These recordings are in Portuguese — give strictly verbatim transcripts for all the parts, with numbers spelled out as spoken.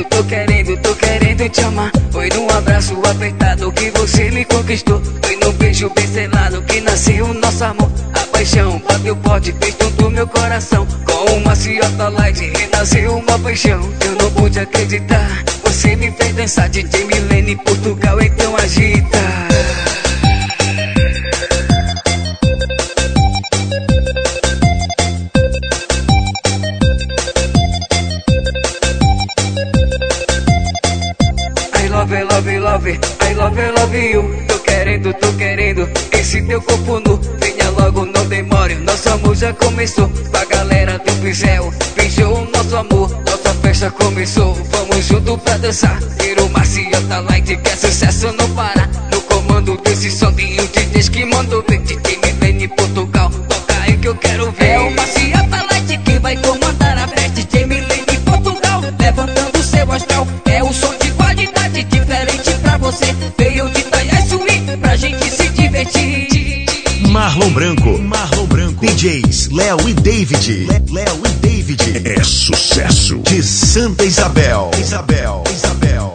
tô querendo, tô querendo te amar. Foi num abraço apertado que você me conquistou. Foi num beijo bem selado que nasceu o nosso amor. A paixão bateu forte, fez tudo meu coração. Com uma maciota light renasceu uma paixão. Eu não pude acreditar, você me fez dançar. D J Milene Portugal, então agita. I love, love, love, I love, love you. Tô querendo, tô querendo esse teu corpo nu. Venha logo, não demore, nosso amor já começou. Com a galera do Pincel, beijou o nosso amor. Nossa festa começou, vamos junto pra dançar. Virou maciota light, que é sucesso não para. No comando desse som tem o D Js que mandou ver. D J Milene Portugal, toca aí que eu quero ver. É o maciota light que vai comandar a festa. D J Milene Portugal, levantando seu astral. É o som de qualidade diferente pra você. Veio de Itanhaém Swing pra gente se divertir. Marlon Branco, Marlon Branco, D Js Léo e David, Léo e David, é sucesso de Santa Isabel, Isabel, Isabel.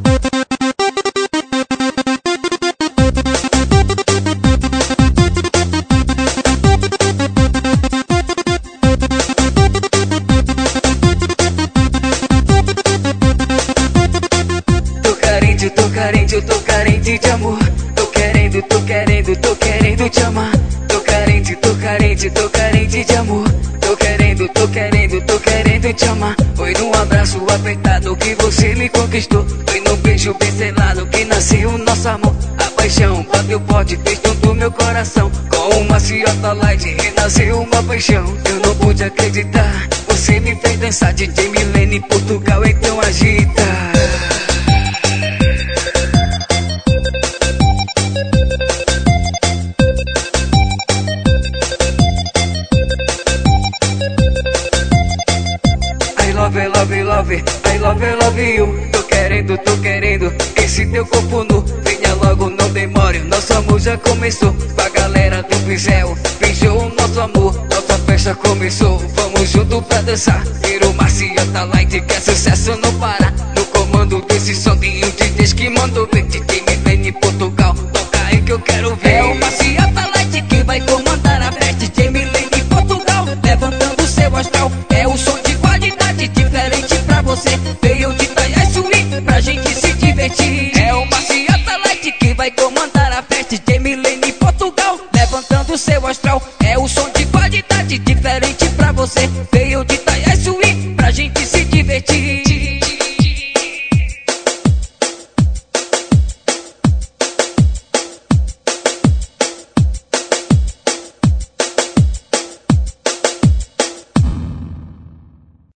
Tô carente, tô carente, tô carente de amor. Tô querendo, tô querendo, tô querendo te amar. Tô carente, tô carente, tô carente de amor. Tô querendo, tô querendo, tô querendo te amar. Foi num abraço apertado que você me conquistou. Foi num beijo bem selado que nasceu o nosso amor. A paixão bateu forte, fez tudo meu coração. Com uma maciota light renasceu uma paixão. Eu não pude acreditar, você me fez dançar. D J Milene Portugal, então agita. I love, love, love, I love, love you. Tô querendo, tô querendo esse teu corpo nu. Venha logo, não demore, nosso amor já começou. Com a galera do Pincel, beijou o nosso amor. Nossa festa começou, vamos junto pra dançar. Virou maciota light, que é sucesso não para. No comando desse som tem o D Js que mandou ver. D J Milene Portugal, toca aí que eu quero ver. É o maciota light que vai comandar a festa. D J Milene Portugal, levantando seu astral. É o som de qualidade diferente pra você. Veio de Itanhaém Swing pra gente se divertir. É o maciota light que vai comandar